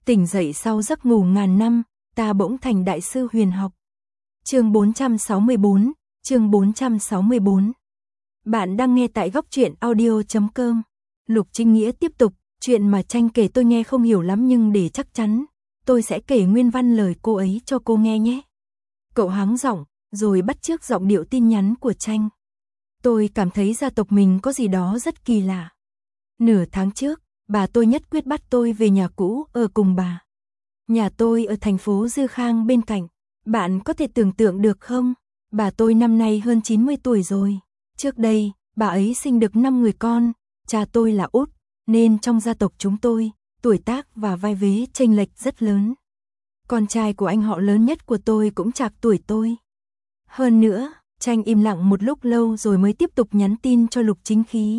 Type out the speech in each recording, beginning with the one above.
Tỉnh dậy sau giấc ngủ ngàn năm, ta bỗng thành đại sư huyền học. Chương 464, chương 464. Bạn đang nghe tại Góc Truyện Audio.com. Lục Trinh Nghĩa tiếp tục, chuyện mà Tranh kể tôi nghe không hiểu lắm nhưng để chắc chắn, tôi sẽ kể nguyên văn lời cô ấy cho cô nghe nhé. Cậu hắng giọng, rồi bắt chước giọng điệu tin nhắn của Tranh. Tôi cảm thấy gia tộc mình có gì đó rất kỳ lạ. Nửa tháng trước, bà tôi nhất quyết bắt tôi về nhà cũ ở cùng bà. Nhà tôi ở thành phố Dư Khang bên cạnh. Bạn có thể tưởng tượng được không? Bà tôi năm nay hơn 90 tuổi rồi. Trước đây, bà ấy sinh được 5 người con, cha tôi là út, nên trong gia tộc chúng tôi, tuổi tác và vai vế chênh lệch rất lớn. Con trai của anh họ lớn nhất của tôi cũng trạc tuổi tôi. Hơn nữa, Tranh im lặng một lúc lâu rồi mới tiếp tục nhắn tin cho Lục Chính Khí.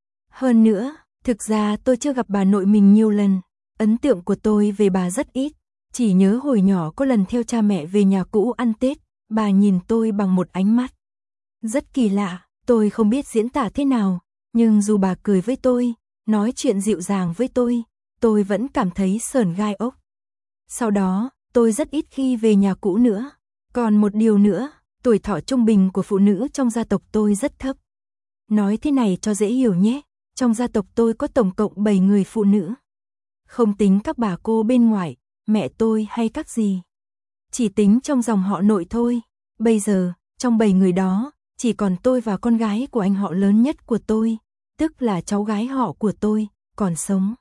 Hơn nữa, thực ra tôi chưa gặp bà nội mình nhiều lần, ấn tượng của tôi về bà rất ít, chỉ nhớ hồi nhỏ có lần theo cha mẹ về nhà cũ ăn Tết, bà nhìn tôi bằng một ánh mắt rất kỳ lạ, tôi không biết diễn tả thế nào, nhưng dù bà cười với tôi, nói chuyện dịu dàng với tôi vẫn cảm thấy sởn gai ốc. Sau đó, tôi rất ít khi về nhà cũ nữa. Còn một điều nữa, tuổi thọ trung bình của phụ nữ trong gia tộc tôi rất thấp. Nói thế này cho dễ hiểu nhé, trong gia tộc tôi có tổng cộng 7 người phụ nữ. Không tính các bà cô bên ngoài, mẹ tôi hay các gì. Chỉ tính trong dòng họ nội thôi. Bây giờ, trong 7 người đó, chỉ còn tôi và con gái của anh họ lớn nhất của tôi, tức là cháu gái họ của tôi, còn sống.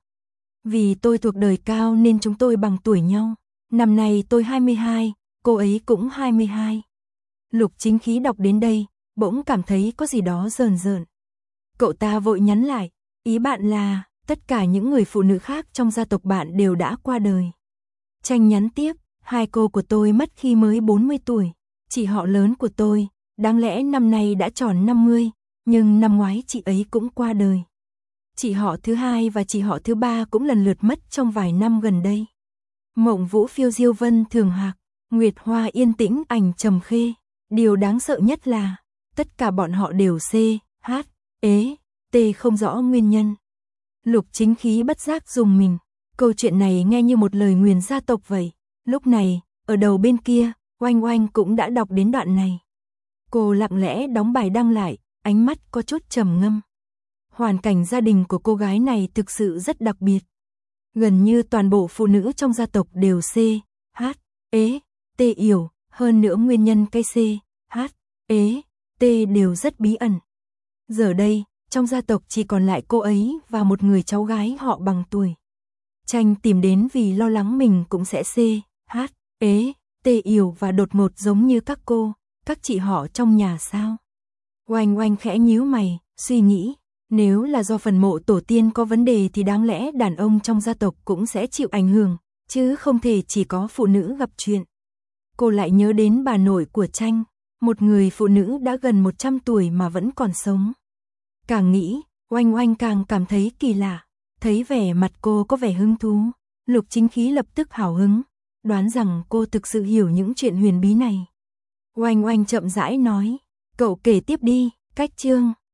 Vì tôi thuộc đời cao nên chúng tôi bằng tuổi nhau. Năm nay tôi 22, cô ấy cũng 22. Lục Chính Khí đọc đến đây, bỗng cảm thấy có gì đó rờn rợn. Cậu ta vội nhắn lại, ý bạn là, tất cả những người phụ nữ khác trong gia tộc bạn đều đã qua đời. Tranh nhắn tiếp, hai cô của tôi mất khi mới 40 tuổi, chị họ lớn của tôi, đáng lẽ năm nay đã tròn 50, nhưng năm ngoái chị ấy cũng qua đời. Chị họ thứ hai và chị họ thứ ba cũng lần lượt mất trong vài năm gần đây. Mộng Vũ phiêu diêu vân thường hạc, Nguyệt Hoa yên tĩnh ảnh trầm khê. Điều đáng sợ nhất là, tất cả bọn họ đều C, H, ế, T không rõ nguyên nhân. Lục Chính Khí bất giác dùng mình, câu chuyện này nghe như một lời nguyền gia tộc vậy. Lúc này, ở đầu bên kia, Oanh Oanh cũng đã đọc đến đoạn này. Cô lặng lẽ đóng bài đăng lại, ánh mắt có chút trầm ngâm. Hoàn cảnh gia đình của cô gái này thực sự rất đặc biệt. Gần như toàn bộ phụ nữ trong gia tộc đều C, H, ế, T yểu, hơn nữa nguyên nhân cái C, H, ế, T đều rất bí ẩn. Giờ đây, trong gia tộc chỉ còn lại cô ấy và một người cháu gái họ bằng tuổi. Tranh tìm đến vì lo lắng mình cũng sẽ C, H, ế, T yểu và đột ngột giống như các cô, các chị họ trong nhà sao. Oanh Oanh khẽ nhíu mày, suy nghĩ, nếu là do phần mộ tổ tiên có vấn đề thì đáng lẽ đàn ông trong gia tộc cũng sẽ chịu ảnh hưởng, chứ không thể chỉ có phụ nữ gặp chuyện. Cô lại nhớ đến bà nội của Tranh, một người phụ nữ đã gần 100 tuổi mà vẫn còn sống. Càng nghĩ, Oanh Oanh càng cảm thấy kỳ lạ, thấy vẻ mặt cô có vẻ hứng thú, Lục Chính Khí lập tức hào hứng, đoán rằng cô thực sự hiểu những chuyện huyền bí này. Oanh Oanh chậm rãi nói, cậu kể tiếp đi, cách chương.